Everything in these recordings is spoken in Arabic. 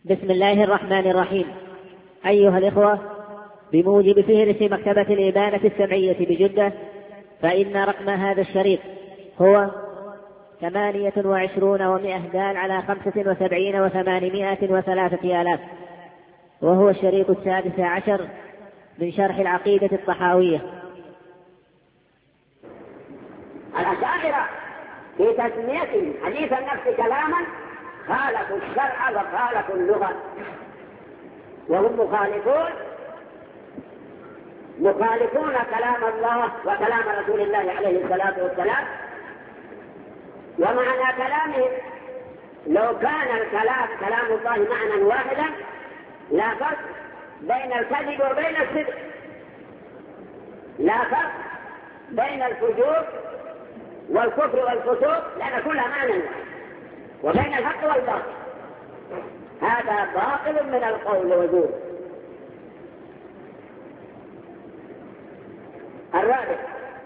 بسم الله الرحمن الرحيم. أيها الإخوة، بموجب فهرس مكتبة الإبانة السمعية بجدة، فإن رقم هذا الشريط هو 28 دال على 75 و803 آلاف، وهو الشريط 16 من شرح العقيدة الطحاوية. الأشاعرة في تسمية حديث النفس كلاما خالفوا الشرع وخالفوا اللغة، وهم مخالفون كلام الله وكلام رسول الله عليه الصلاة والسلام. ومعنى كلامهم لو كان الكلام كلام الله معنى واحدا لا فرق بين الكذب وبين الصدق، لا فرق بين الفجور والكفر والفسوق، لأن كلها معنى واحد، وبين الحق والباطل. هذا باطل من القول وزور. الرابع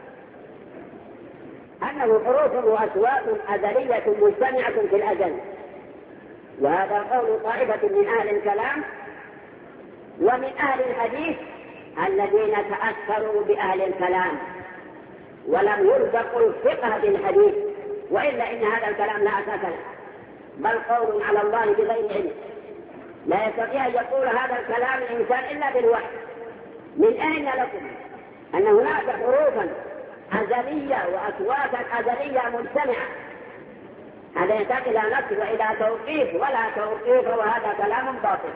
أنه حروف وأصوات أزلية مجتمعة في الأزل، وهذا قول طائفة من أهل الكلام ومن أهل الحديث الذين تأثروا بأهل الكلام ولم يرزقوا الفقه بالحديث، وإلا إن هذا الكلام لا أساس له، بل قول على الله بغير علم. لا يستطيع أن يقول هذا الكلام الإنسان إلا بالوحي. من أين لكم أن هناك حروفا أزلية وأصواتا أزلية مجتمعة؟ هذا يحتاج إلى نفس وإلى توقيف، ولا توقيف، وهذا كلام باطل.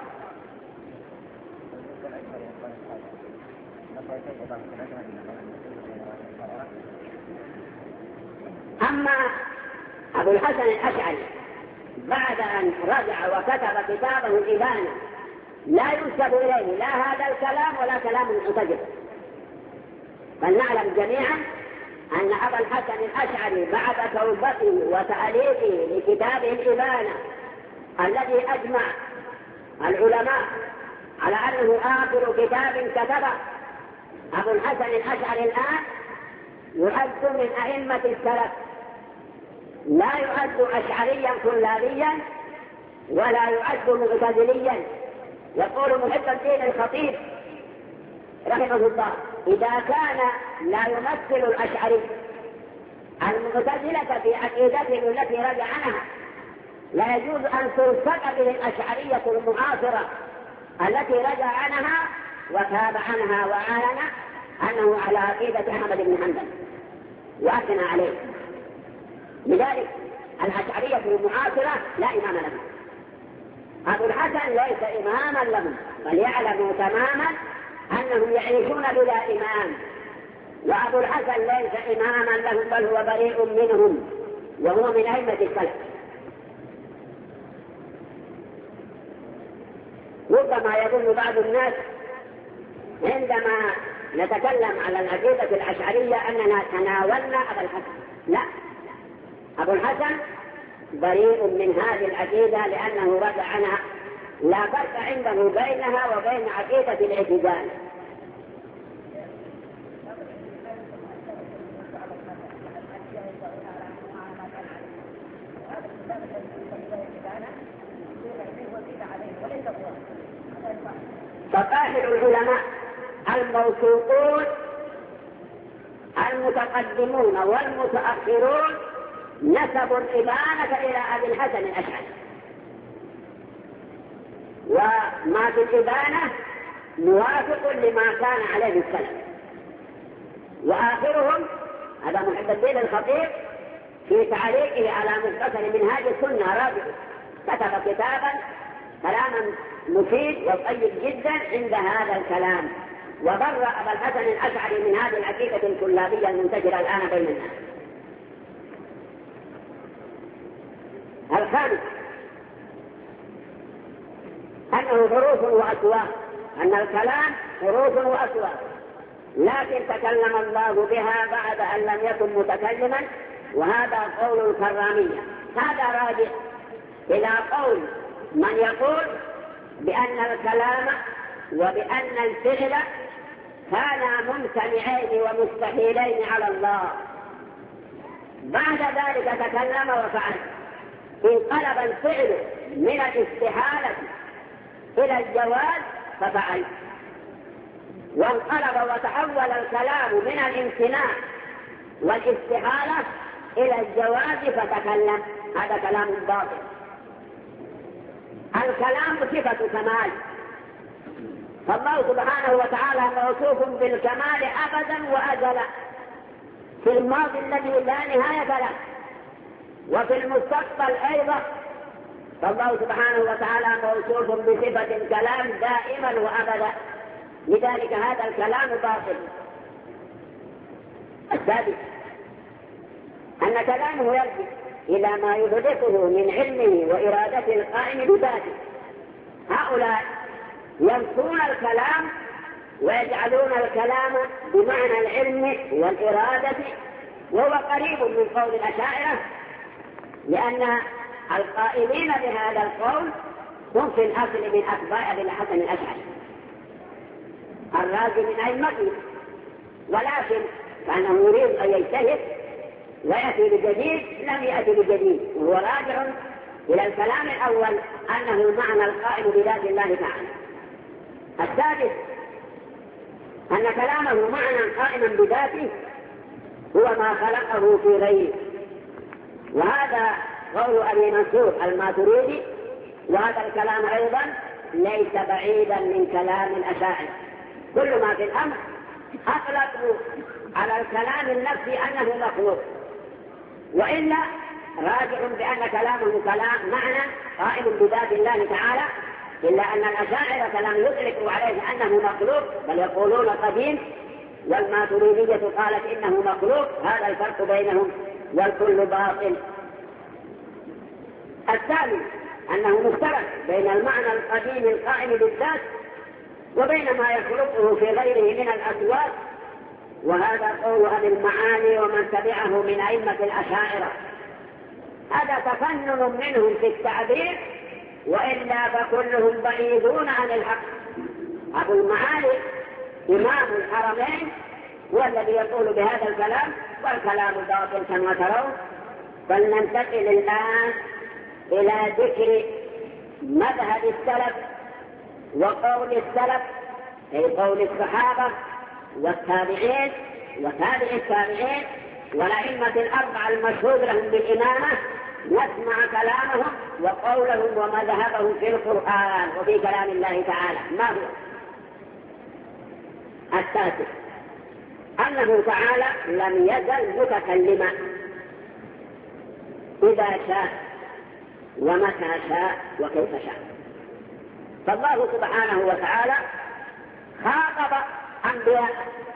أما أبو الحسن الأشعري بعد أن رجع وكتب كتابه الإبانة لا ينسب إليه لا هذا الكلام ولا كلام المعتزلة، بل نعلم جميعا أن أبا الحسن الأشعري بعد توبته وتأليفه لكتابه الإبانة الذي أجمع العلماء على أنه آخر كتاب كتبه، أبو الحسن الأشعري الآن يعد من أئمة السلف، لا يعد أشعريا كلابيا ولا يعد معتزليا. يقول محب الدين الخطيب رحمه الله: إذا كان لا يمثل الأشعري المعتزلة في عقيدته التي رجع عنها، لا يجوز أن تلصق به الأشعرية المعاصرة التي رجع عنها وتاب عنها وأعلن أنه على عقيدة أحمد بن حنبل وأثنى عليه. لذلك الأشعرية المعاصرة لا إمام لهم. أبو الحسن ليس إماما لهم، بل يعلموا تماما أنهم يعيشون بلا إمام، وأبو الحسن ليس إماما لهم، بل هو بريء منهم، وهو من أئمة السلف. ربما يظن بعض الناس عندما نتكلم على العقيدة الأشعرية أننا تناولنا أبا الحسن. لا، أبو الحسن بريء من هذه العقيدة لأنه رجع عنها، لا فرق عنده بينها وبين عقيدة الاعتزال. فقاهر العلماء الموثوقون المتقدمون والمتأخرون نسبوا الإبانة إلى أبي الحسن الأشعري، وما في الإبانة موافق لما كان عليه السلف. وآخرهم هذا محب الدين الخطيب في تعليقه على مختصر منهاج السنة رابع كتب كتابا كلاما مفيد وطيب جدا عند هذا الكلام، وبرأ أبا الحسن الأشعري من هذه العقيدة الكلابية المنتشرة الآن بين الناس. الخامس أنه حروف وأصوات، أن الكلام حروف وأصوات، لكن تكلم الله بها بعد أن لم يكن متكلما، وهذا قول الكرامية. هذا راجع إلى قول من يقول بأن الكلام وبأن الفعل كانا ممتنعين ومستحيلين على الله، بعد ذلك تكلم وفعل، انقلب الفعل من الاستحالة إلى الجواز ففعل، وانقلب وتحول الكلام من الامتناع والاستحالة إلى الجواز فتكلم، هذا كلام باطل. الكلام صفة كمال، فالله سبحانه وتعالى موصوف بالكمال أبدا وأزلا، في الماضي الذي لا نهاية له وفي المستقبل أيضا، فالله سبحانه وتعالى موصوف بصفة الكلام دائما وأبدا، لذلك هذا الكلام باطل. السادس أن كلامه يرجع إلى ما يحدثه من علمه وإرادته القائم بذاته. هؤلاء ينسون الكلام ويجعلون الكلام بمعنى العلم والإرادة، وهو قريب من قول الأشاعرة، لأن القائلين بهذا القول هم في الأصل من أتباع أبي الحسن الأشعري الرازي من أئمته، ولكن كأنه يريد أن يجتهد ويأتي بجديد، لم يأتي بجديد، وهو راجع إلى الكلام الأول أنه معنى القائم بذات الله تعالى. السادس أن كلامه معنى قائما بذاته هو ما خلقه في غيره، وهذا قول أبي منصور الماتريدي، وهذا الكلام أيضا ليس بعيدا من كلام الأشاعرة. كل ما في الأمر أطلقوا على الكلام النفسي أنه مخلوق، وإلا راجع بأن كلامه كلام معنى قائم بذات الله تعالى، إلا أن الأشاعرة لم يطلقوا عليه أنه مخلوق، بل يقولون قديم، والماتريدية قالت إنه مخلوق. هذا الفرق بينهم، والكل باطل. الثاني أنه مشترك بين المعنى القديم القائم بالذات وبين ما يخلقه في غيره من الأصوات، وهذا قول أهل المعاني ومن تبعه من أئمة الأشاعرة. هذا تفنن منهم في التعبير، وإلا فكلهم بعيدون عن الحق. أبو المعالي إمام الحرمين والذي يقول بهذا الكلام، والكلام باطل كما ترون. فلننتقل الآن إلى ذكر مذهب السلف وقول السلف، أي قول الصحابة والتابعين وتابع التابعين والأئمة الأربعة المشهود لهم بالإمامة، نسمع كلامهم وقولهم ومذهبهم في القرآن وفي كلام الله تعالى. ما هو؟ التاسع أنه تعالى لم يزل متكلما إذا شاء ومتى شاء وكيف شاء. فالله سبحانه وتعالى خاطب أنبياء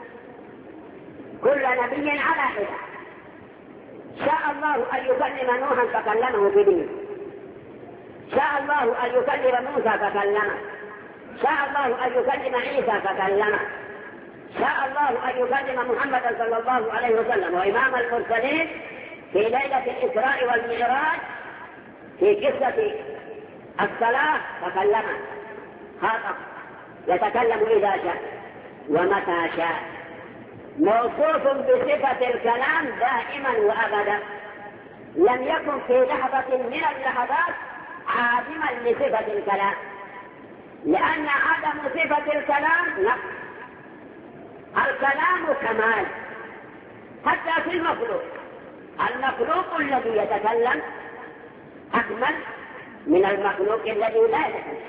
كل نبي على حدة. شاء الله أن يكلم نوحا فكلمه بدين، شاء الله أن يكلم موسى فكلمه، شاء الله أن يكلم عيسى فكلمه، شاء الله أن يكلم محمد صلى الله عليه وسلم وإمام المرسلين في ليلة الإسراء والمعراج في قصة الصلاة فكلمه. خاطب يتكلم إذا شاء ومتى شاء، موصوف بصفة الكلام دائما وأبدا، لم يكن في لحظة من اللحظات عادما لصفة الكلام، لأن عدم صفة الكلام نقص. الكلام كمال حتى في المخلوق. المخلوق الذي يتكلم أكمل من المخلوق الذي لا يتكلم.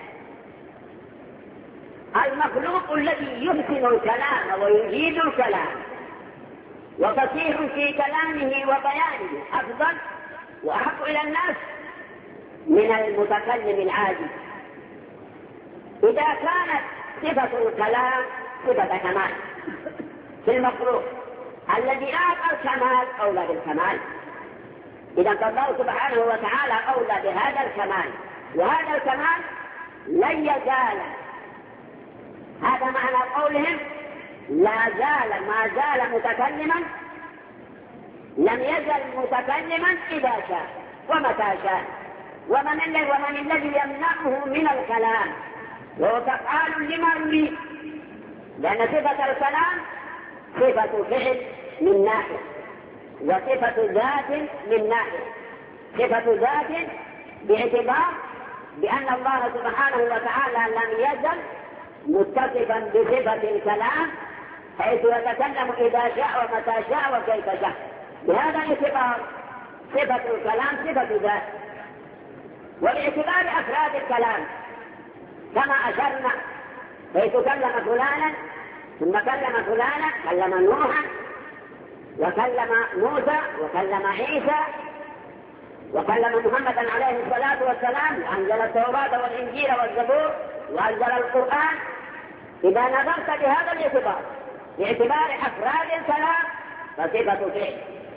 المخلوق الذي يحسن الكلام ويجيد الكلام وفصيح في كلامه وبيانه أفضل وأحق إلى الناس من المتكلم العادي. إذا كانت صفة الكلام صفة كمال في المخلوق الذي أعطى الكمال أولى بالكمال، إذا فالله سبحانه وتعالى أولى بهذا الكمال، وهذا الكمال لن يزال. هذا معنى قولهم لا زال ما زال متكلما، لم يزل متكلما إذا شاء ومتى شاء. ومن الذي يمنعه من الكلام؟ وهو فعال لما يريد، لأن صفة الكلام صفة فعل من ناحية، وصفة ذات من ناحية. صفة ذات باعتبار بأن الله سبحانه وتعالى لم يزل متصفا بصفة الكلام، حيث يتكلم إذا شاء ومتى شاء وكيف شاء. بهذا الاعتبار صفة الكلام صفة ذات. وباعتبار أفراد الكلام كما أشرنا، حيث كلم فلانا ثم كلم فلانا، كلم نوحا وكلم موسى وكلم عيسى وكلم محمدا عليه الصلاة والسلام، وأنزل التوراة والإنجيل والزبور وأنزل القرآن. إذا نظرت بهذا الاعتبار باعتبار أفراد الكلام فصفة فعل.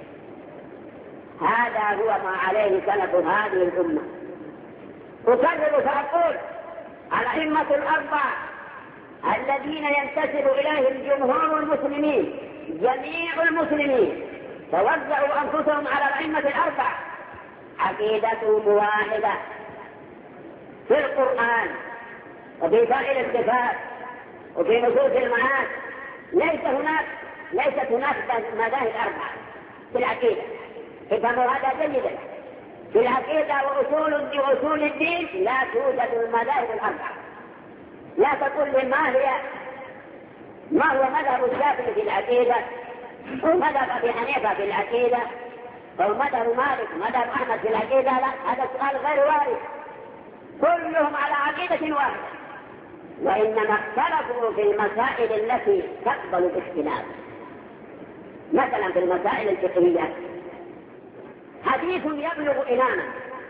هذا هو ما عليه سلف هذه الأمة. أكرر فأقول الأئمة الأربعة الذين ينتسب إليهم جمهور المسلمين، جميع المسلمين توزعوا أنفسهم على الأئمة الأربعة، عقيدتهم واحدة في القرآن وفي سائر الصفات وفي نصوص المعاد. ليست هناك مذاهب أربعة في العقيدة. افهموا هذا جيدا. في العقيدة وأصول الدين لا توجد المذاهب الأربعة. لا تقول لي ما هو مذهب الشافعي في العقيدة، ومذهب أبي حنيفة في العقيدة، أو مذهب مالك ومذهب أحمد في العقيدة. لا، هذا السؤال غير وارد. كلهم على عقيدة واحدة، وإنما اختلفوا في المسائل التي تقبل الاختلاف. مثلا في المسائل الفقهية حديث يبلغ إماما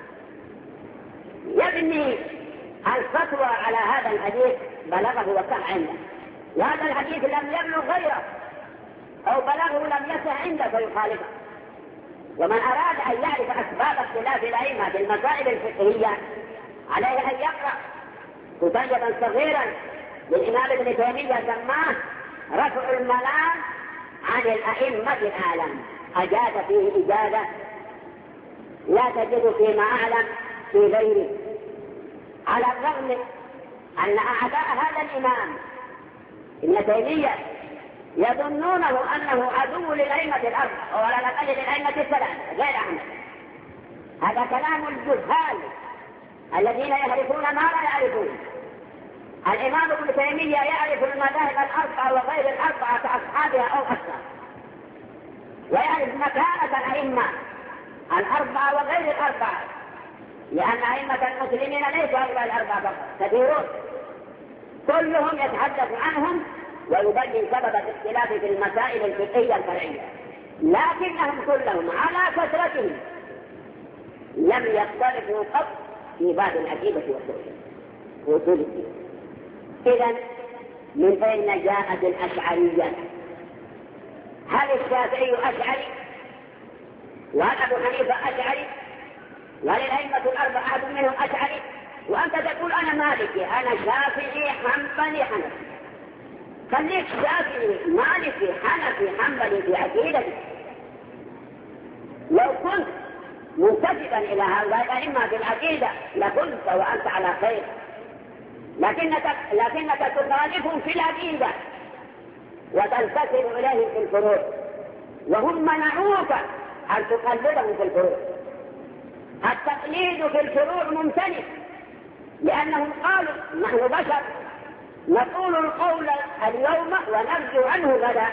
يبني الفتوى على هذا الحديث بلغه وقع عنده، وهذا الحديث لم يبلغ غيره أو بلغه لم يسع عنده فيخالفه. ومن أراد أن يعرف أسباب اختلاف الأئمة في المسائل الفقهية عليه أن يقرأ كتابا صغيرا للإمام ابن تيمية سماه رفع الملام عن الأئمة الأعلم. أجاد فيه إجازة لا تجد فيما أعلم في غيره، على الرغم أن أعداء هذا الإمام ابن تيمية يظنونه أنه عدو للأئمة الأربعة وعلى الأقل للأئمة الثلاثة غير أحمد. هذا كلام الجهال الذين يعرفون ما لا يعرفون. الإمام ابن تيمية يعرف المذاهب الأربعة وغير الأربعة كأصحابها أو أكثر، ويعرف مكانة الأئمة الأربعة وغير الأربعة، لأن أئمة المسلمين ليسوا هؤلاء الأربعة فقط، كثيرون كلهم يتحدث عنهم ويبين سبب الاختلاف في المسائل الفقهية الفرعية، لكنهم كلهم على كثرتهم لم يختلفوا قط في باب العقيدة وأصول الدين. إذن من أين جاءت الأشعرية؟ هل الشافعي أشعري؟ وهل أبو حنيفة أشعري؟ وهل الأئمة الأربعة أحد منهم أشعري؟ وأنت تقول أنا مالكي، أنا شافعي حنبلي حنفي. خليك شافعي مالكي حنفي حنبلي في عقيدتك. لو كنت منتسبا إلى هؤلاء الأئمة في العقيدة لكنت وأنت على خير، لكنك تخالفهم في العقيدة وتنتسب إليهم في الفروع، وهم منعوك أن تقلدهم في الفروع. التقليد في الفروع ممتنع، لأنهم قالوا نحن بشر نقول القول اليوم ونرجع عنه غدا،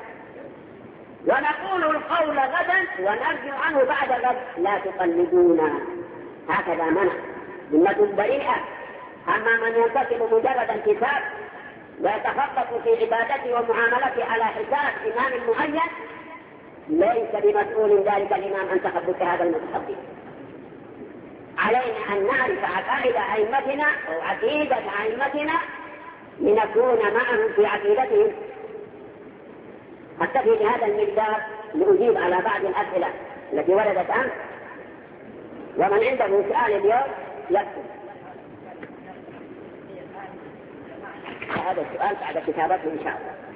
ونقول القول غدا ونرجع عنه بعد غد، لا تقلدونا. هكذا منع ذمة بريئة. أما من ينتسب مجرد انتساب ويتخطط في عبادته ومعاملته على حساب إمام معين ليس بمسؤول ذلك الإمام عن تخطط هذا المتخطط. علينا أن نعرف عقائد أئمتنا أو عقيدة أئمتنا لنكون معهم في عقيدتهم. أكتفي بهذا المقدار لأجيب على بعض الأسئلة التي وردت أمس، ومن عنده سؤال اليوم يكتب. هذا السؤال بعد كتابته إن شاء الله.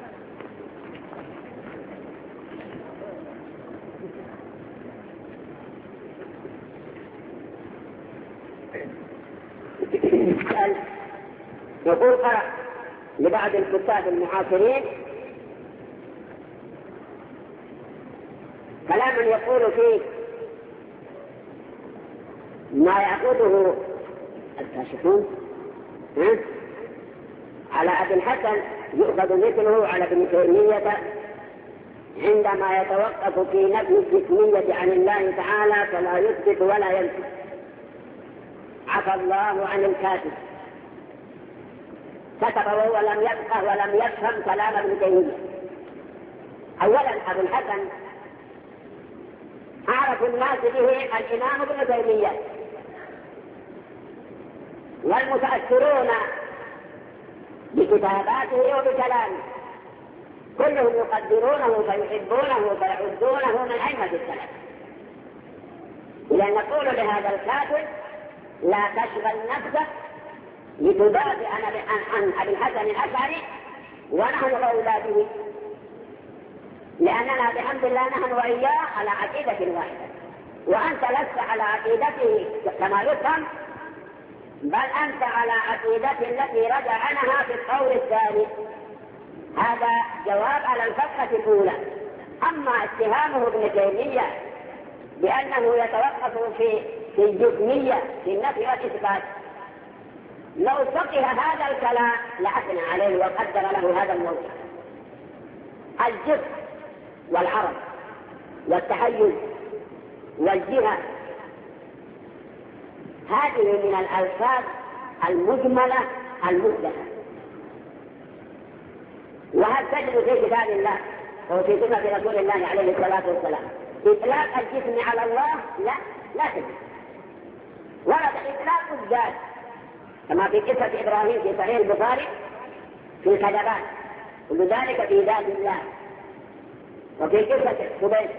يقول قرأ لبعض الكتاب المعاصرين كلاما يقول فيه ما يأخذه الكاشفون. على أبي الحسن يؤخذ مثله على ابن تيمية عندما يتوقف في نفي الجسمية عن الله تعالى فلا يثبت ولا ينفي. عفى الله عن الكاتب، كتب وهو لم يفقه ولم يفهم كلام ابن تيمية. أولا أبو الحسن أعرف الناس به الإمام ابن تيمية، والمتأثرون بكتاباته وبكلامه كلهم يقدرونه فيحبونه فيعدونه من أئمة السلف. إذا نقول لهذا الكاتب لا تشغل نفسك لتدافع عن أبي الحسن الأشعري ونحن أولاده، لأننا بحمد الله نحن وإياه على عقيدة واحدة، وأنت لست على عقيدته كما يفهم، بل أنت على عقيدة التي رجع عنها في القول الثاني. هذا جواب على الفتحة الأولى. أما اتهامه ابن تيمية بأنه يتوقف في الجسمية في النفي والإثبات، لو فقه هذا الكلام لأثنى عليه وقدر له هذا الموضوع. الجسم والعرض والتحيز والجهة هذه من الألفاظ المجملة المثبتة، وهل تجد في كتاب الله وفي سنة رسول الله عليه الصلاة والسلام إطلاق الجسم على الله؟ لا تجد. ورد إطلاق الذات كما في قصة إبراهيم في صحيح البخاري في الكذبات، كل ذلك في ذات الله. وفي قصة سبيل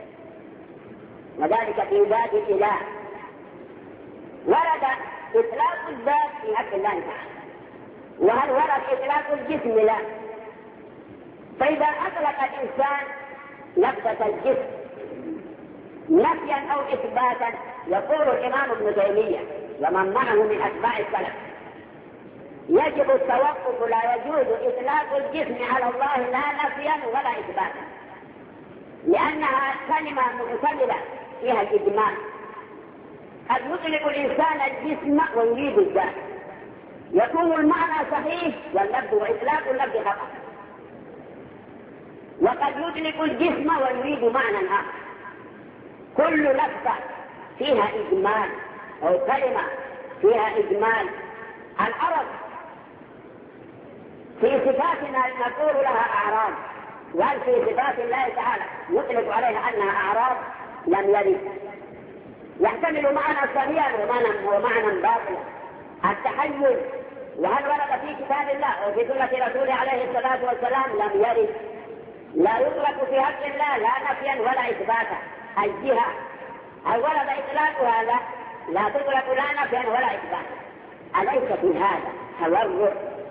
وذلك في ذات الإله. ورد إطلاق الذات في حق الله تعالى. وهل ورد إطلاق الجسم؟ لا. فإذا أطلق الإنسان لفظة الجسم نفيا أو إثباتا، يقول الإمام ابن تيمية ومن معه من أتباع السلف يجب التوقف، لا يجوز إطلاق الجسم على الله لا نفيا ولا إثباتا، لأنها كلمة متكلمة فيها الإجمال. قد يطلق الإنسان الجسم ويريد الذات، يكون المعنى صحيح واللفظ وإطلاق اللفظ خطأ، وقد يطلق الجسم ويريد معنى آخر. كل لفظة فيها إجمال أو كلمة فيها إجمال. العرب في صفاتنا نقول لها أعراض، وهل في صفات الله تعالى يطلق عليها أنها أعراض؟ لم يرد. يحتمل معنى صحيحا ومعنى باطلا. التحيز وهل ورد في كتاب الله أو في سنة رسوله عليه الصلاة والسلام؟ لم يرد. لا يطلق في حق الله لا نفيا ولا إثباتا. الجهة هل ورد إطلاقها؟ لا تطلق لا نفيا ولا إثباتا. أليس في هذا تورع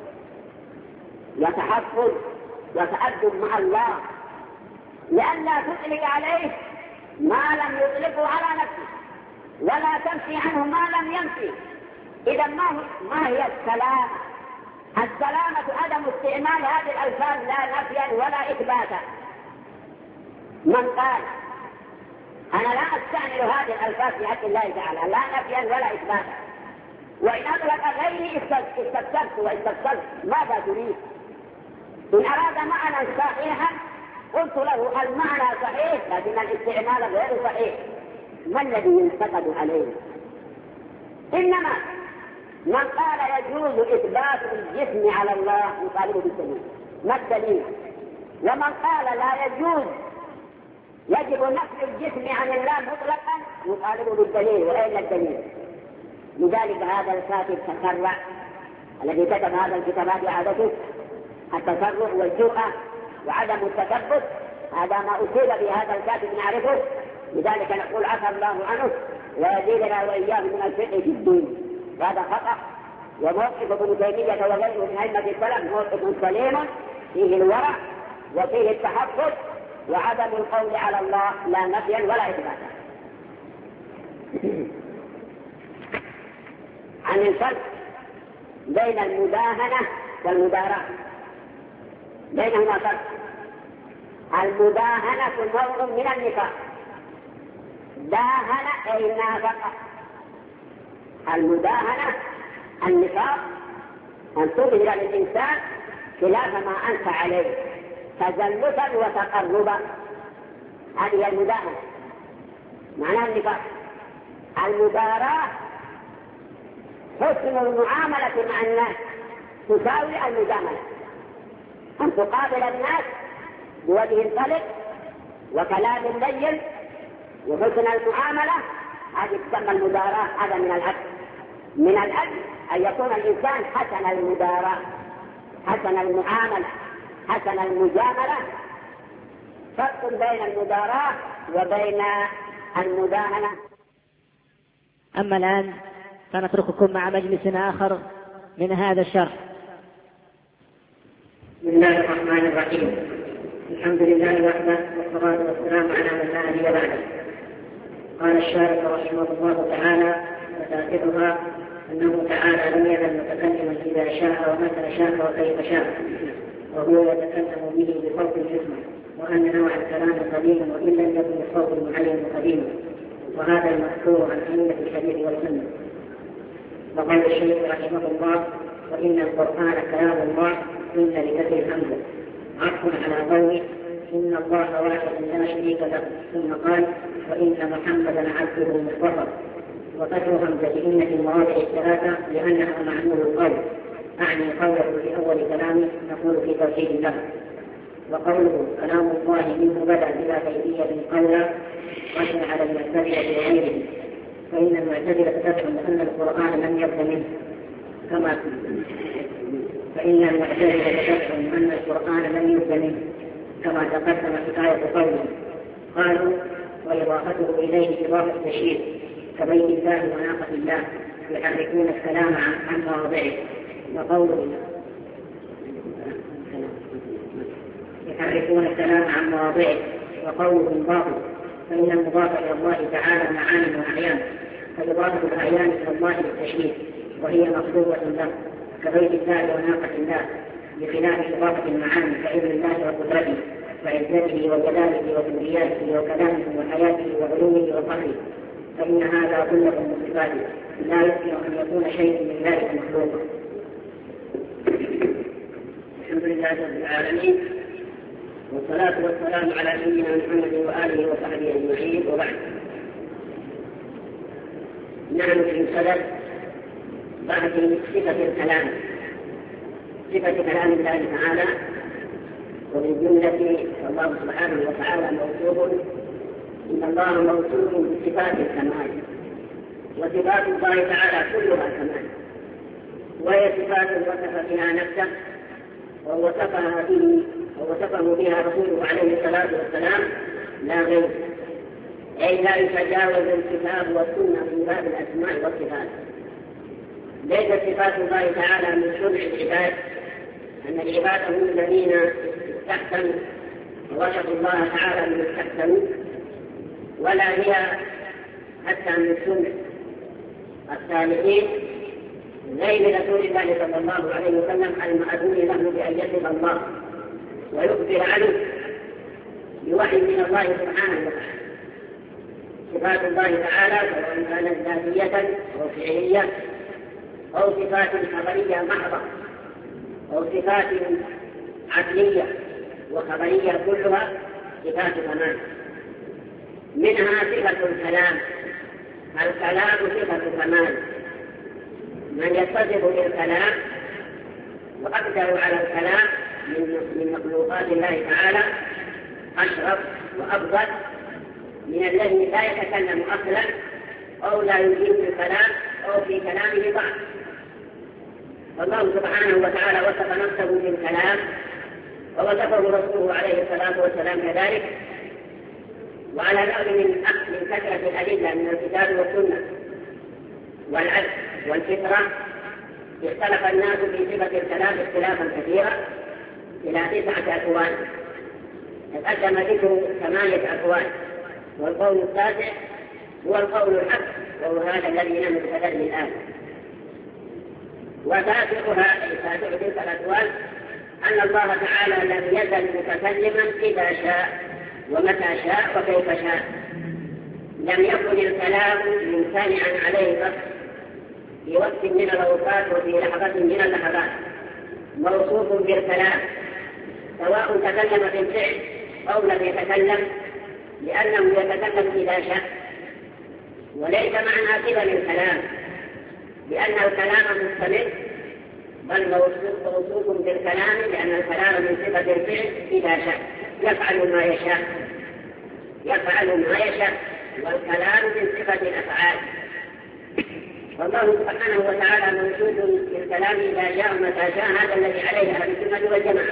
وتحفظ وتأدب مع الله لئلا تطلق عليه ما لم يطلقه على نفسه ولا تنفي عنه ما لم ينفي؟ إذا ما هي السلامة؟ السلامة عدم استعمال هذه الألفاظ لا نفيا ولا إثباتا. من قال أنا لا أستعمل هذه الألفاظ في حق الله تعالى لا نفيا ولا إثباتا، وإن أطلق غيري استفسرت واستفسرت ماذا تريد؟ إن أراد معنى صحيحا قلت له المعنى صحيح لكن الاستعمال غير صحيح. ما الذي ينتقد عليه؟ إنما من قال يجوز إثبات الجسم على الله يطالب بالدليل. ما الدليل؟ ومن قال لا يجوز يجب نفي الجسم عن الله مطلقا يطالب بالدليل. وأين الدليل؟ لذلك هذا الكاتب تسرع الذي كتب هذا الكتاب بعادته التسرع والجرأة وعدم التثبت. هذا ما أصيب بهذا الكاتب نعرفه. لذلك نقول عفى الله عنه ويزيدنا وإياه من الفقه في الدين. هذا خطأ. وموقف ابن تيمية وغيره من أئمة السلف موقف سليم فيه الورع وفيه التحفظ وعدم القول على الله لا نفيا ولا إثباتا. عن الفرق بين المداهنة والمداراة، بينهما فرق. المداهنة نوع من النفاق. داهن أي نافق. المداهنة النفاق أن تظهر للإنسان خلاف ما أنت عليه تزلفا وتقربا، هذه المداهنة معنى النفاق. المداراة حسن المعاملة مع الناس تساوي المجاملة، أن تقابل الناس بوجه طلق وكلام لين وحسن المعاملة، هذه تسمى المداراة. هذا من العدل. من العدل أن يكون الإنسان حسن المداراة، حسن المعاملة، حسن المجاملة. فرق بين المداراة وبين المداهنة. أما الآن فنترككم مع مجلس آخر من هذا الشرح. بسم الله الرحمن الرحيم. الحمد لله وحده والصلاة والسلام على من لا نبي بعده. قال الشارح رحمه الله تعالى: وتأكدها أنه تعالى لم يزل متكلما إذا شاء ومتى شاء وكيف شاء، وهو يتكلم به بصوت يسمع، وأن نوع الكلام قديم وإن لم يكن الصوت المعين قديما، وهذا المذكور عن أئمة الحديث والسنة. وقال الشيخ رحمه الله: وإن القرآن كلام الله إن لكثر الحمد، عطف على قوله إن الله واحد لا شريك له، ثم قال: وإن محمدا عبده المصطفى. وفتح همزة إن في المواضع الثلاثة لأنها معمول القول، أعني قوله في أول كلامه نقول في توحيد الله. وقوله كلام الله منه بدأ بلا كيفية قولا رد على المعتزلة وغيره، فإن المعتزلة تزعم أن القرآن لم يبد منه كما تقدم حكاية قوله. قالوا وإضافته إليه إضافة تشريف كبيت الله وناقة الله، يحرفون الكلام عن مواضعه. وقوله يحرفون الكلام عن مواضعه وقوله باطل، فإن المضاف إلى الله تعالى معاني وأعيان، فإضافة الأعيان إلى الله بالتشريف وهي مقصودة له كبيت الله وناقة الله، بخلاف إضافة المعاني كعلم الله وقدرته وعزته وجلاله وكبريائه وكلامه وحياته وعلومه وقدره، فإن هذا كله من صفاته لا يمكن أن يكون شيء من ذلك مخلوقا. الحمد لله رب العالمين، والصلاة والسلام على سيدنا محمد وآله وصحبه أجمعين، وبعد. نحن في صدد بعد صفة الكلام، صفة كلام الله تعالى، ومن جملة الله سبحانه وتعالى موصوف، إن الله موصوف بصفات الكمال، وصفات الله تعالى كلها كمال، وهي صفات وصف بها نفسه ووصفه بها رسوله عليه الصلاة والسلام لا غير، أي لا يتجاوز الكتاب والسنة في باب الأسماء والصفات. ليست صفات الله تعالى من شرع العباد، أن العباد هم الذين استحسنوا ووصفوا الله تعالى من استحسنوا، ولا هي حتى من سنة الصالحين غير رسول الله صلى الله عليه وسلم المأذون له بأن يصف الله ويخبر عنه بوحي من الله سبحانه وتعالى. صفات الله تعالى سواء كانت ذاتية أو فعلية أو صفات خبرية محضة أو صفات عقلية وخبرية، كلها صفات كمال. منها صفة الكلام، الكلام صفة كمال. من يتصف بالكلام وأقدر على الكلام من مخلوقات الله تعالى أشرف وأفضل من الذي لا يتكلم أصلا أو لا يجيب الكلام أو في كلامه ضعف. فالله سبحانه وتعالى وصف نفسه بالكلام ووصفه رسوله عليه الصلاة والسلام كذلك. وعلى الرغم من كثرة الأدلة من الكتاب والسنة والعدل والفطرة، اختلف الناس في صفة الكلام اختلافا كثيرا إلى 9 أقوال. تقدم ذكر 8 أقوال، والقول التاسع هو القول الحق، وهو هذا الذي نتكلم الآن. وتاسعها تاسع تلك الأقوال أن الله تعالى لم يزل متكلما إذا شاء ومتى شاء وكيف شاء. لم يكن الكلام ممتنعا عليه قط، في وقت من الأوقات وفي لحظة من اللحظات موصوف بالكلام، سواء تكلم بالفعل أو لم يتكلم، لأنه يتكلم إذا شاء، وليس معنى كذا الكلام لأن الكلام مستمر، بل موصوف بالكلام لأن الكلام من صفة الفعل إذا شاء، يفعل ما يشاء، والكلام من صفة الأفعال. والله سبحانه وتعالى موجود في الكلام إذا جاء متى شاء، هذا الذي عليه أهل السنة والجماعة.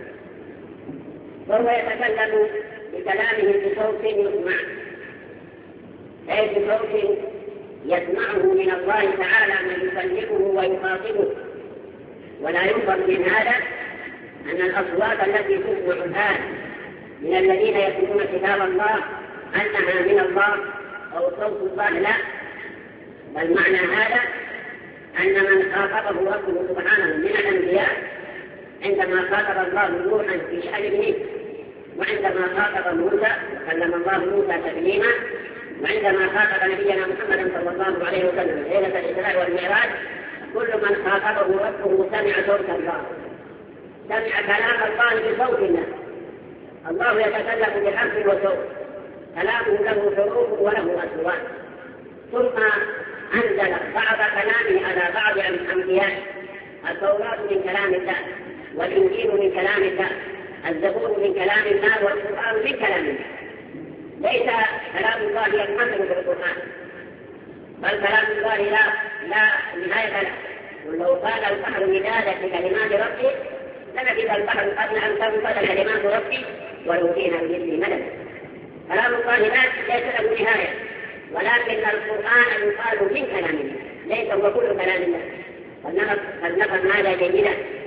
وهو يتكلم بكلامه بصوت يسمع، أي بصوت يسمعه من الله تعالى من يكلمه ويخاطبه. ولا ينظر من هذا أن الأصوات التي تسمع الآن من الذين يتلون كتاب الله أنها من الله أو صوت الله، لا، بل معنى هذا أن من خاطبه ربه سبحانه من الأنبياء عندما خاطب الله نوحا في شأن ابنه، وعندما خاطب موسى وكلم الله موسى تكليما، وعندما خاطب نبينا محمد صلى الله عليه وسلم ليلة الإسراء والمعراج، كل من خاطبه ربه سمع صوت الله، سمع كلام الله بصوت الله. الله يتكلم بحرف وصوت، كلامه له حروف وله أصوات. ثم أنزل بعض كلامه على بعض الأنبياء، التوراة من كلام الله، والإنجيل من كلام الله، الزبور من كلام الله، والقرآن من كلام الله. ليس كلام الله ينحصر في القرآن، بل كلام الله لا نهاية له. ولو قال البحر مدادا لكلمات ربي لنفد البحر قبل أن تنفذ كلمات ربي ولو جئنا بمثله مددا. كلام الله ليس له نهاية، ولكن القرآن يقال من كلام الله، ليس هو كل كلام الله. فلنفهم هذا جيدا.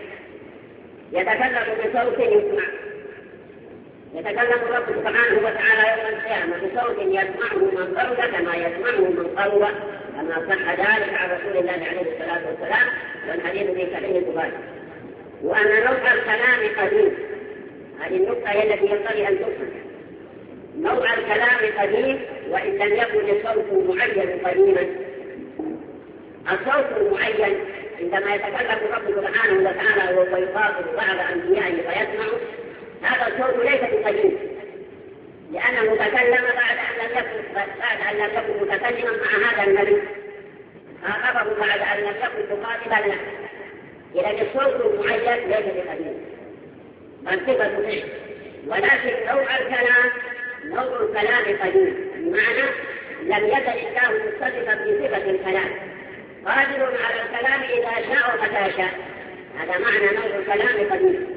يتكلم بصوت يسمع، يتكلم الرب سبحانه وتعالى يوم القيامة بصوت يسمعه من قرب كما يسمعه من قرب، كما صح ذلك عن رسول الله عليه الصلاة والسلام، والحديث في صحيح البخاري. وأن نوع الكلام قديم، هذه النقطة هي التي ينبغي أن تفهم. نوع الكلام قديم وإن لم يكن الصوت معين قديما. الصوت المعين عندما يتكلم الرب سبحانه وتعالى وهو يخاطب بعض أنبيائه فيسمع، هذا الصوت ليس بقديم، لأنه تكلم بعد أن لم يكن متكلما مع هذا النبي، خاطبه بعد أن لم يكن مخاطبا له. إذا الصوت المعين ليس بقديم بل صفة فعل، ولكن نوع الكلام قديم، بمعنى لم يزل الله متصفا بصفة الكلام، قادر على الكلام إذا شاء ومتى شاء. هذا معنى نوع الكلام قديم.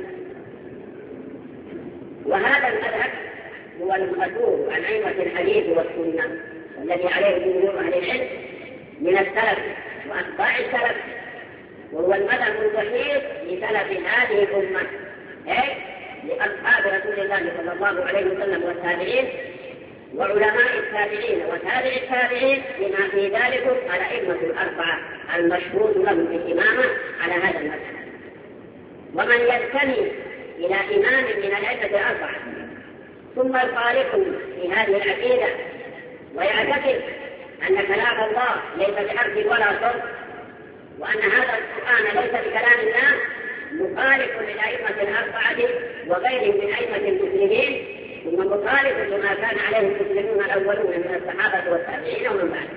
وهذا المذهب هو المأثور عن أئمة الحديث والسنة الذي عليه جمهور أهل العلم من السلف وأتباع السلف، وهو المذهب الوحيد لسلف هذه الأمة، لأصحاب رسول الله صلى الله عليه وسلم والتابعين وعلماء التابعين وتابع التابعين، لما في ذلك الأئمة الأربعة المشهود لهم بالإمامة على هذا المذهب. ومن ينتمي إلى إمام من الأئمة الأربعة ثم يخالفه في هذه العقيدة ويعتقد أن كلام الله ليس بحرف ولا صوت، وأن هذا القرآن ليس بكلام الله، مخالف للأئمة الأربعة وغيرهم من أئمة المسلمين، ثم مخالف لما كان عليه المسلمون الأولون من الصحابة والتابعين ومن بعد.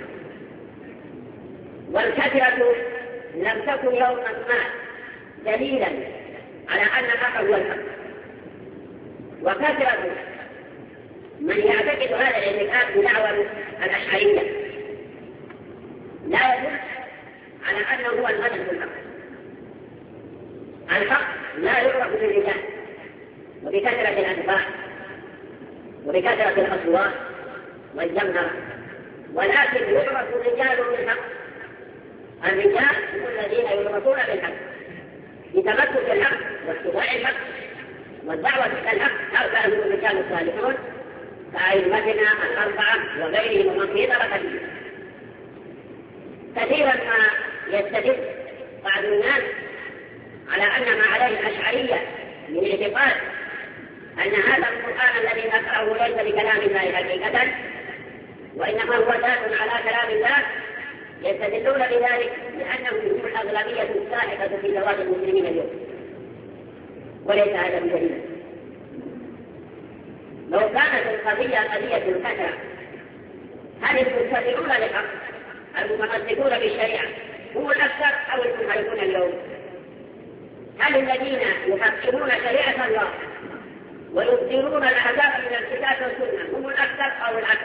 والكثرة لم تكن يوما ما دليلا على أن الحق هو الحق، وكثرة من يعتقد هذا الاعتقاد بدعوى الأشعرية لا يدل على أنه هو المذهب الحق. الحق لا يعرف بالرجال وبكثرة الأتباع وبكثرة الأصوات والجمهرة، ولكن يعرف الرجال بالحق. الرجال هم الذين يعرفون بالحق بتمسك الحق واتباع الحق والدعوة إلى الحق. هؤلاء هم الرجال الصالحون كأئمتنا الأربعة وغيرهم من في درجة. كثيرا ما يستدل بعض الناس على أن ما عليه الأشعرية من اعتقاد أن هذا القرآن الذي نقرأه ليس بكلام الله حقيقة، وإنما هو دال على كلام الله، ويستدلون بذلك لأنه يكون الأغلبية الساحقة في زواج المسلمين اليوم، وليس هذا بدليل. لو كانت القضية قضية الفترة، هل المتبعون للحق المتمسكون بالشريعة هم الأكثر أو المنحرفون اليوم؟ هل الذين يحكمون شريعة الله ويبدلون الأحكام من الكتاب والسنة هم الأكثر أو العكس؟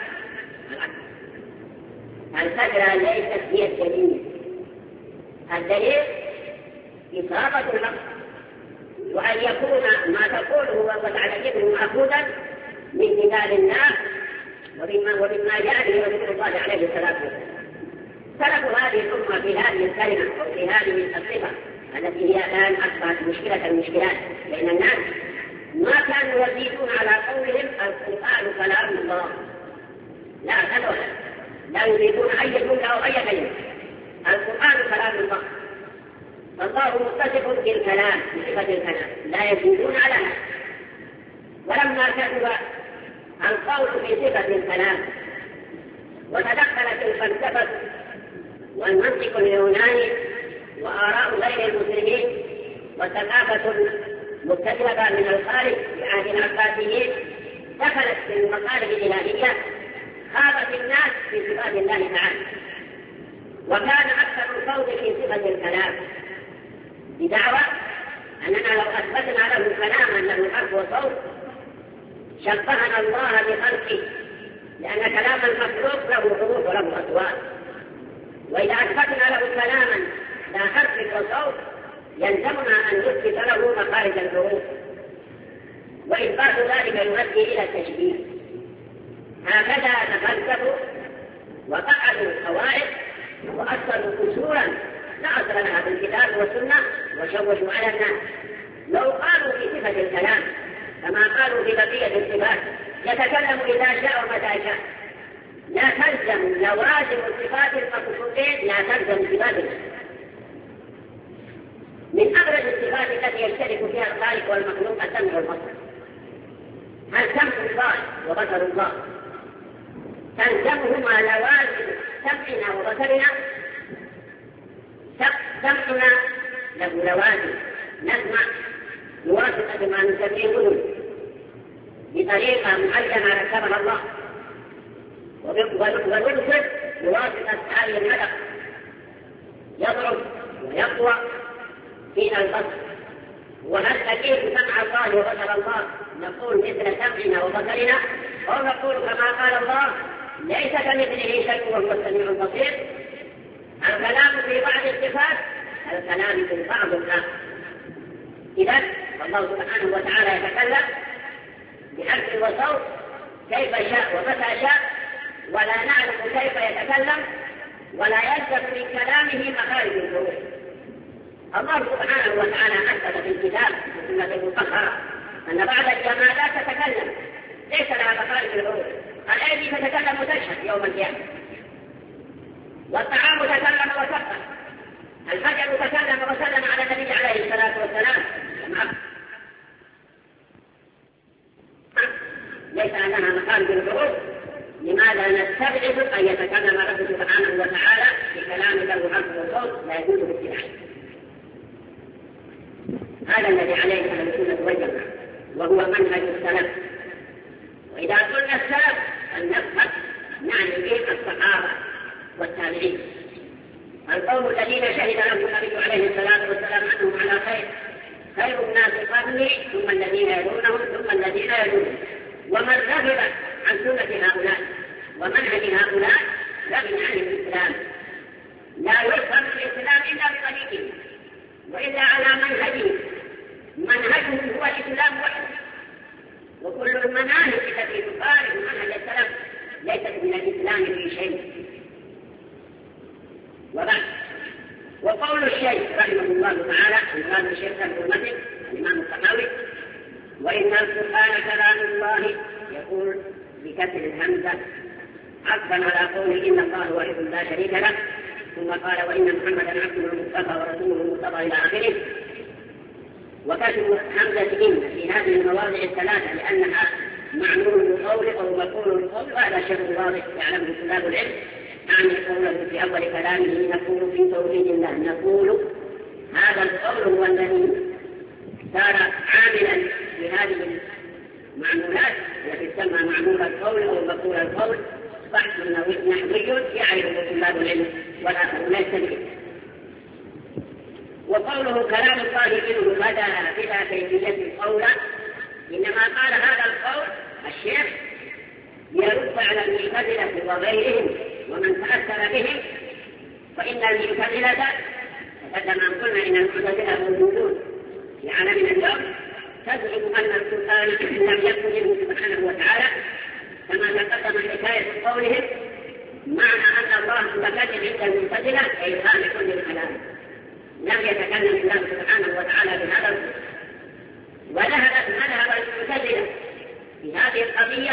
الفترة ليست هي الدليل. الدليل إصابة الحق، وأن يكون ما تقوله وتعتقده مأخوذا من كتاب الله ومما جاء به رسول الله عليه الصلاة والسلام. سلف هذه الأمة في هذه الكلمة أو في هذه الصفة التي هي الآن أصبحت مشكلة المشكلات، لأن الناس ما كانوا يزيدون على قولهم القرآن كلام الله، لا أبدا، لا يريدون أي جملة أو أي كلمة، القرآن كلام الله، فالله متصف بالكلام بصفة الكلام، لا يزيدون على هذا. ولما كتب القول في صفة الكلام وتدخلت الفلسفة والمنطق اليوناني وآراء غير المسلمين والثقافة المكتسبة من الخارج في عهد العباسيين دخلت في المقالب الإلهية، خاضت الناس في صفات الله تعالى، وكان أكثر الخوض في صفة الكلام بدعوى أننا لو أثبتنا له كلاما له حرف وصوت شبهنا الله بخلقه، لأن كلام المخلوق له حروف وله أصوات، وإذا أثبتنا له كلاما لا حرف وصوت يلزمنا أن نثبت له مخارج الحروف، وإثبات ذلك يؤدي إلى التشبيه. هكذا تفلسفوا وقعدوا قواعد وأصلوا أصولا لا أصل لها في الكتاب والسنة وشوشوا على الناس. لو قالوا في صفة الكلام كما قالوا في بقية الصفات يتكلم إذا شاء ومتى شاء، لا تلزم لوازم الصفات المخلوقين، لا تلزم صفاتنا. من أبرز الصفات التي يشترك فيها الخالق والمخلوق السمع والبصر. هل سمع الله وبصر الله تلزمهما لوازم سمعنا وبصرنا؟ سمعنا له لوازم، نسمع بواسطة ما نسميه الأذن بطريقة معينة ركبها الله، ونبصر بواسطة هذه الحلقة يضرب ويقوى فينا البصر. وهل أكيد سمع الله وبصر الله نقول مثل سمعنا وبصرنا، أو نقول كما قال الله ليس كمثله شيء وهو السميع البصير؟ الكلام في بعض الصفات، الكلام في بعض الآخر. إذن الله سبحانه وتعالى يتكلم بحرف وصوت كيف شاء ومتى شاء، ولا نعلم كيف يتكلم، ولا يلزم من كلامه مخارج الحروف. الله سبحانه وتعالى أثبت في الكتاب والسنة المطهرة أن بعض الجمادات تتكلم ليس لها مخارج الحروف. الأيدي تتكلم وتشهد يوم القيامة، والطعام تكلم وسقط، الحجر تكلم وسلم على النبي عليه الصلاة والسلام. ليس لها مخارج الحروف، لماذا نستبعد أن يتكلم رب سبحانه وتعالى بكلام له حرف وصوت لا يجوز بالاتباع؟ هذا الذي عليه أهل السنة والجماعة، وهو منهج السلف. وإذا قلنا السلف فلنفهم نعني به الصحابة والتابعين، القوم الذين شهد لهم النبي عليه الصلاة والسلام أنهم على خير الناس قرني ثم الذين يلونهم ثم الذين يلونهم. ومن رغب عن سنة هؤلاء ومنهج هؤلاء رغب عن الإسلام. لا يفهم الإسلام إلا بطريقه وإلا على منهجه، منهجه هو الإسلام وحده، وكل المناهج التي تخالف منهج السلف ليست من الإسلام في شيء. وبعد وقول الشيخ رحمه الله تعالى عن الشيخ المسلم الإمام الطحاوي وإن القرآن كلام الله، يقول بكسر الهمزة عطفا على قوله إن الله واحد لا شريك له، ثم قال وإن محمدا عبده المصطفى ورسوله المصطفى إلى آخره. وكسر همزة إن في هذه المواضع الثلاثة لأنها معمول القول أو مقول القول، وهذا شيء واضح يعلمه طلاب العلم، يعني قوله المصنف في أول كلامه نقول في توحيد الله، نقول هذا القول هو الذي صار عاملا لهذه المعمولات التي تسمى معمول القول أو مقول القول، بحث نحوي يعرفه طلاب العلم والآخرون يستدل. وقوله كلام الله منه بلا كيفية القول، إنما قال هذا القول الشيخ ليرد على المعتزلة وغيرهم ومن تأثر بهم، فإن المعتزلة تقدم أن قلنا إن المعتزلة موجودون في عالمنا اليوم، تزعم أن القرآن لم يكن منه سبحانه وتعالى كما تقدم حكاية قولهم، معنى أن الله متكلم عند المعتزلة أي خالق للكلام، لم يتكلم الله سبحانه وتعالى بهذا القول. وذهب المعتزلة في هذه القضية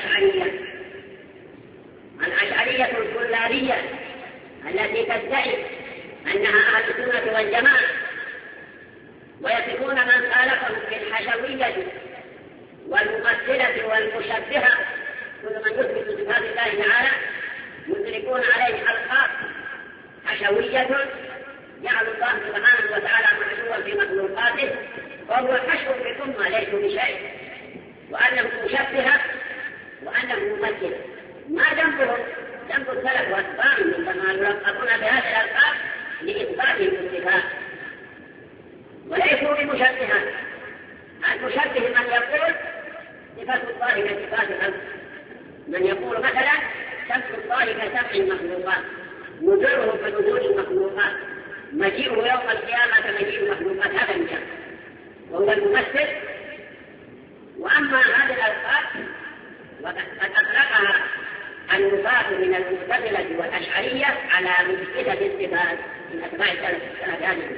الأشعرية الكلابية التي تدعي أنها أهل السنة والجماعة، ويصفون من خالفهم بالحشوية والممثلة والمشبهة، كل من يثبت صفات الله تعالى يدركون عليه ألقاب حشوية، جعل الله سبحانه وتعالى محشوا في مخلوقاته وهو حشو بثم ليس بشيء، وأنه مشبهة وأنه ممثل. ما ذنبهم؟ ذنب السلف وأتباعهم عندما يلقبون بهذه الألقاب لإثباتهم الصفات، وليسوا بمشبهة. المشبه من يقول صفات الله كصفات الخلق، من يقول مثلا سمع الله كسمع المخلوقات، نزوله كنزول المخلوقات، مجيئه يوم القيامة كمجيء المخلوقات، هذا المشبه وهو الممثل. وأما هذه الألقاب وقد أطلقها النفاة من المعتزلة والأشعرية على مثبتة الصفات من أتباع السلف هذه.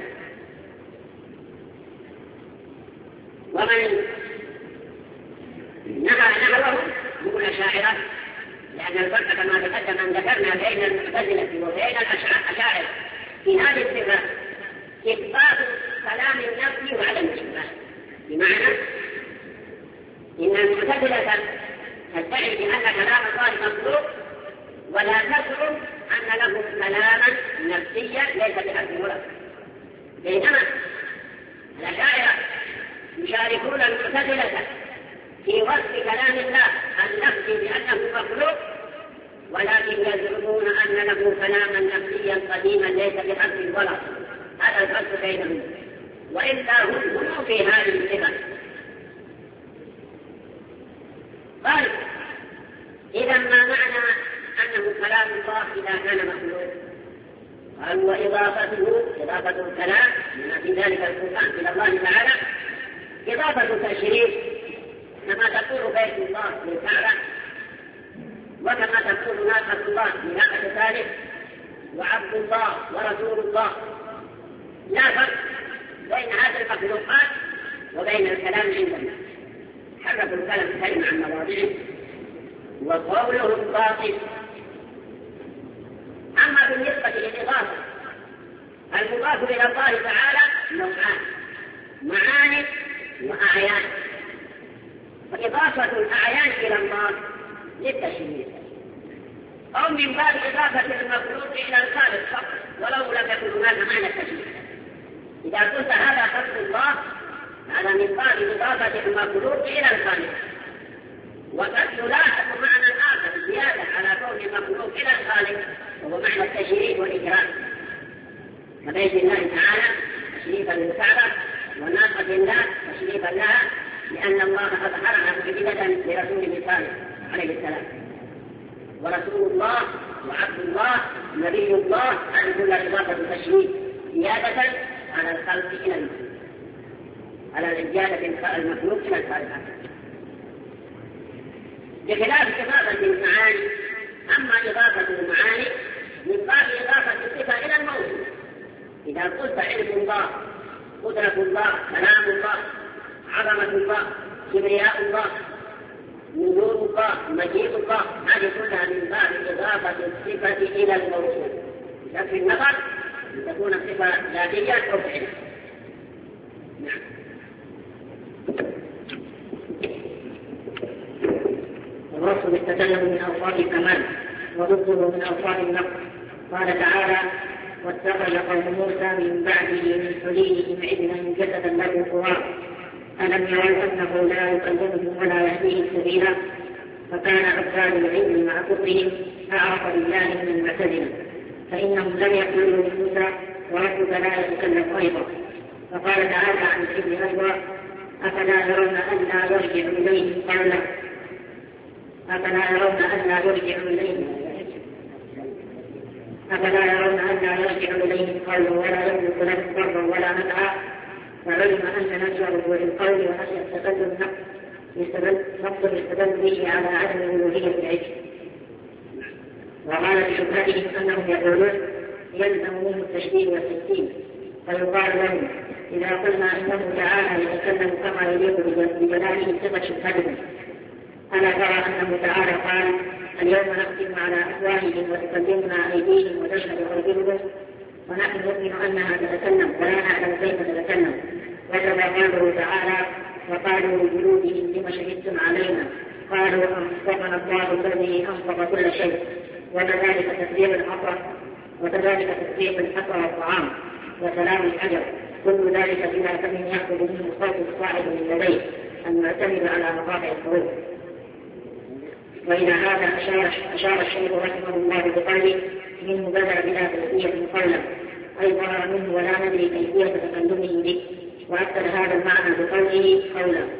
ومن نهى نحوه يقول الأشاعرة، لأن الفرق كما تقدم أن ذكرنا بين المعتزلة وبين الأشاعرة في هذه الصفات إثبات كلام النفي وعدم الإثبات، بمعنى إن المعتزلة تدعي بأن كلام الله مخلوق ولا تزعم أن له كلاما نفسيا ليس بحق ولا، بينما الأشاعرة يشاركون المعتزلة في وصف كلام الله النفسي بأنه مخلوق، ولكن يزعمون أن له كلاما نفسيا قديما ليس بحق ولا. هذا الفرق بينهم، وإلا هم في هذه الصفة. قال إذا ما معنى أنه كلام الله إذا كان مخلوق؟ قال وإضافة الكلام بما في ذلك القرآن إلى الله تعالى إضافة تشريف، كما تقول بيت الله للكعبة، وكما تقول ناقة الله لناقة ثالث، وعبد الله ورسول الله. لا فرق بين هذه المخلوقات وبين الكلام عندنا، حرفوا الكلام كلمة عن مواضعه وقولهم باطل. أما بالنسبة للإضافة، المضاف إلى الله تعالى نوعان: معاني وأعيان. فإضافة الأعيان إلى الله للتشريف، أو من باب إضافة المخلوق إلى الخالق فقط ولو لم يكن هناك معنى التشريف. إذا قلت هذا خلق الله، هذا من باب إضافة المخلوق إلى الخالق. وقد يلاحظ معنى آخر زيادة على كون المخلوق إلى الخالق، وهو معنى التشريف والإكرام، كبيت الله تعالى تشريفا للكعبة، وناقة الله تشريفا لها، لأن الله أظهرها معجزة لرسوله صالح عليه السلام. ورسول الله وعبد الله نبي الله، هذه كلها إضافة تشريف زيادة على الخلق إلى المخلوق، على زيادة المخلوق إلى الخالق، بخلاف إضافة المعاني. أما إضافة المعاني من باب إضافة الصفة إلى الموصوف. إذا قلت علم الله، قدرة الله، كلام الله، عظمة الله، كبرياء الله، نزول الله، مجيء الله، هذه كلها من باب إضافة الصفة إلى الموصوف، بشكل النظر لتكون الصفة ذاتية أو فعلية. نعم. الوصف بالتكلم من أوصاف الكمال، وضده من أوصاف النقص، قال تعالى: واتخذ قوم موسى من بعده من حليهم عجلا جسدا له خوار ألم يروا أنه لا يكلمهم ولا يهديهم سبيلا فكان عباد العلم مع كفرهم أعرف بالله من المعتزلة فإنهم لم يقولوا لموسى وربك لا يتكلم أيضا. فقال تعالى عن العلم أيضا: أفلا يرون أن لا يرجع إليهم قولا ولا يملك لهم ضرا ولا نفعا فعلم أن نفسه بالقول ونفس يستدل به على عدم ألوهية العلم. وقال بشبهتهم أنهم يقولون يلزم منه التشديد والتسليم فيقال لهم: إذا قلنا إنه تعالى يتكلم كما يليق بجلاله صفة شبهتهم ألا ترى أنه تعالى قال: اليوم نختم على أفواههم وتكلمنا أيديهم وتشهد أرجلهم ونحن نؤمن أنها تتكلم ولا نعلم كيف تتكلم. وكذا قوله تعالى: وقالوا لجلودهم لم شهدتم علينا قالوا أنطقنا الله الذي أنطق كل شيء. وكذلك تسبيح الحصى والطعام وسلام الحجر كل ذلك بلا فم يأخذ منه صوت الصاعد من لديه المعتمد على مقاطع الحروف. وإلى هذا أشار الشيخ رحمه الله بقوله: منه بدأ بلا كيفية قولا أي ظهر منه ولا ندري كيفية تكلمه به. وأكد هذا المعنى بقوله قولا